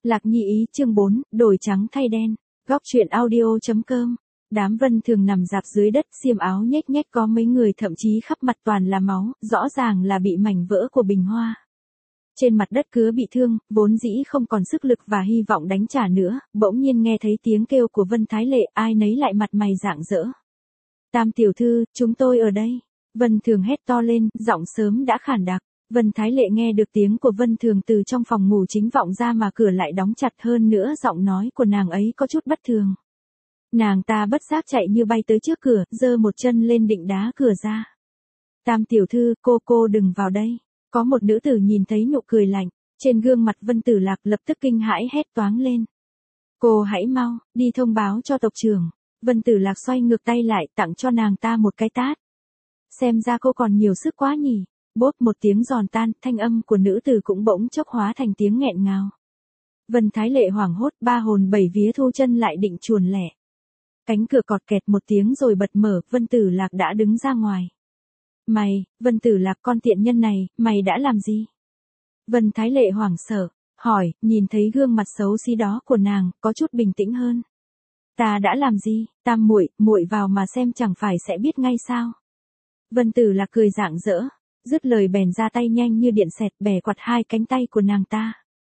Lạc Nhi ý chương 4, đổi trắng thay đen. Góc truyện audio.com. Đám Vân Thường nằm rạp dưới đất, xiêm áo nhếch nhếch, có mấy người thậm chí khắp mặt toàn là máu, rõ ràng là bị mảnh vỡ của bình hoa. Trên mặt đất cứa bị thương, vốn dĩ không còn sức lực và hy vọng đánh trả nữa, bỗng nhiên nghe thấy tiếng kêu của Vân Thái Lệ, ai nấy lại mặt mày rạng rỡ. Tam tiểu thư, chúng tôi ở đây. Vân Thường hét to lên, giọng sớm đã khản đặc. Vân Thái Lệ nghe được tiếng của Vân Thường từ trong phòng ngủ chính vọng ra mà cửa lại đóng chặt, hơn nữa giọng nói của nàng ấy có chút bất thường. Nàng ta bất giác chạy như bay tới trước cửa, giơ một chân lên định đá cửa ra. Tam tiểu thư, cô đừng vào đây. Có một nữ tử nhìn thấy nụ cười lạnh trên gương mặt Vân Tử Lạc, lập tức kinh hãi hét toáng lên. Cô hãy mau, đi thông báo cho tộc trưởng. Vân Tử Lạc xoay ngược tay lại, tặng cho nàng ta một cái tát. Xem ra cô còn nhiều sức quá nhỉ. Bốp một tiếng giòn tan, thanh âm của nữ tử cũng bỗng chốc hóa thành tiếng nghẹn ngào. Vân Thái Lệ hoảng hốt, ba hồn bảy vía thu chân lại định chuồn lẻ. Cánh cửa cọt kẹt một tiếng rồi bật mở, Vân Tử Lạc đã đứng ra ngoài. Mày, Vân Tử Lạc con tiện nhân này, mày đã làm gì? Vân Thái Lệ hoảng sợ, hỏi, nhìn thấy gương mặt xấu xí đó của nàng, có chút bình tĩnh hơn. Ta đã làm gì? Tam muội vào mà xem chẳng phải sẽ biết ngay sao? Vân Tử Lạc cười rạng rỡ. Dứt lời bèn ra tay nhanh như điện xẹt, bẻ quạt hai cánh tay của nàng ta.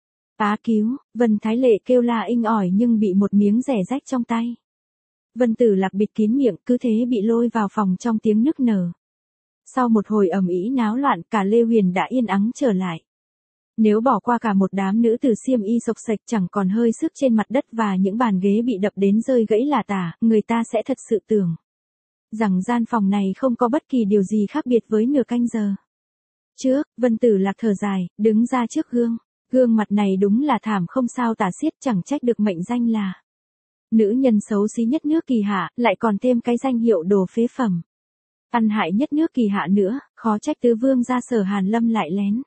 Á cứu, Vân Thái Lệ kêu la inh ỏi nhưng bị một miếng rẻ rách trong tay. Vân Tử Lạc bịt kín miệng, cứ thế bị lôi vào phòng trong tiếng nức nở. Sau một hồi ầm ĩ náo loạn, cả Lê Huyền đã yên ắng trở lại. Nếu bỏ qua cả một đám nữ tử xiêm y xộc xệch chẳng còn hơi sức trên mặt đất và những bàn ghế bị đập đến rơi gãy lả tả, người ta sẽ thật sự tưởng rằng gian phòng này không có bất kỳ điều gì khác biệt với nửa canh giờ trước. Vân Tử Lạc thở dài, đứng ra trước gương. Gương mặt này đúng là thảm không sao tả xiết, chẳng trách được mệnh danh là nữ nhân xấu xí nhất nước Kỳ Hạ, lại còn thêm cái danh hiệu đồ phế phẩm. Ăn hại nhất nước Kỳ Hạ nữa, khó trách tứ vương gia Sở Hàn Lâm lại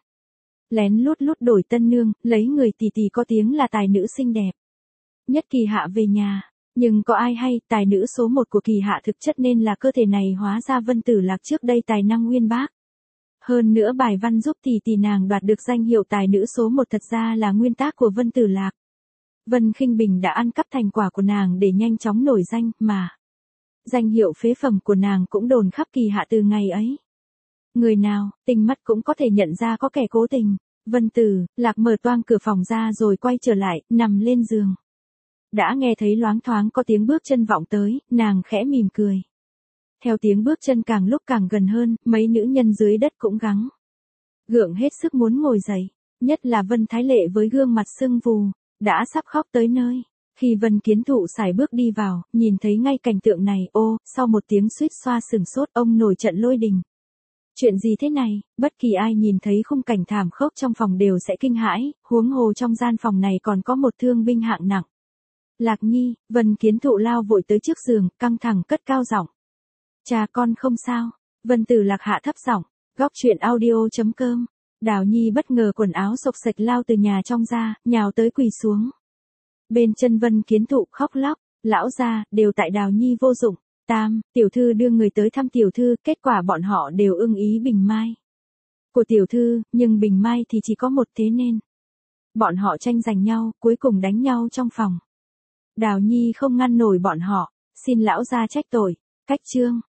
lén lút đổi tân nương, lấy người tỷ tỷ có tiếng là tài nữ xinh đẹp nhất Kỳ Hạ về nhà. Nhưng có ai hay, tài nữ số một của Kỳ Hạ thực chất nên là cơ thể này, hóa ra Vân Tử Lạc trước đây tài năng uyên bác. Hơn nữa bài văn giúp tỷ tỷ nàng đoạt được danh hiệu tài nữ số một thật ra là nguyên tác của Vân Tử Lạc. Vân Khinh Bình đã ăn cắp thành quả của nàng để nhanh chóng nổi danh, mà danh hiệu phế phẩm của nàng cũng đồn khắp Kỳ Hạ từ ngày ấy. Người nào, tinh mắt cũng có thể nhận ra có kẻ cố tình. Vân Tử Lạc mở toang cửa phòng ra rồi quay trở lại, nằm lên giường. Đã nghe thấy loáng thoáng có tiếng bước chân vọng tới, nàng khẽ mỉm cười. Theo tiếng bước chân càng lúc càng gần hơn, mấy nữ nhân dưới đất cũng gượng hết sức muốn ngồi dậy. Nhất là Vân Thái Lệ với gương mặt sưng vù, đã sắp khóc tới nơi. Khi Vân Kiến Thụ sải bước đi vào, nhìn thấy ngay cảnh tượng này, sau một tiếng suýt xoa sừng sốt, ông nổi trận lôi đình. Chuyện gì thế này? Bất kỳ ai nhìn thấy khung cảnh thảm khốc trong phòng đều sẽ kinh hãi, huống hồ trong gian phòng này còn có một thương binh hạng nặng. Lạc Nhi, Vân Kiến Thụ lao vội tới trước giường, căng thẳng cất cao giọng. Cha con không sao. Vân Tử Lạc hạ thấp giọng. Góc truyện audio.com. Đào Nhi bất ngờ quần áo xộc xệch lao từ nhà trong ra, nhào tới quỳ xuống bên chân Vân Kiến Thụ khóc lóc. Lão gia, đều tại Đào Nhi vô dụng. Tam tiểu thư đưa người tới thăm tiểu thư, kết quả bọn họ đều ưng ý bình mai của tiểu thư, nhưng bình mai thì chỉ có một, thế nên bọn họ tranh giành nhau, cuối cùng đánh nhau trong phòng. Đào Nhi không ngăn nổi bọn họ, xin lão gia trách tội. Cách chương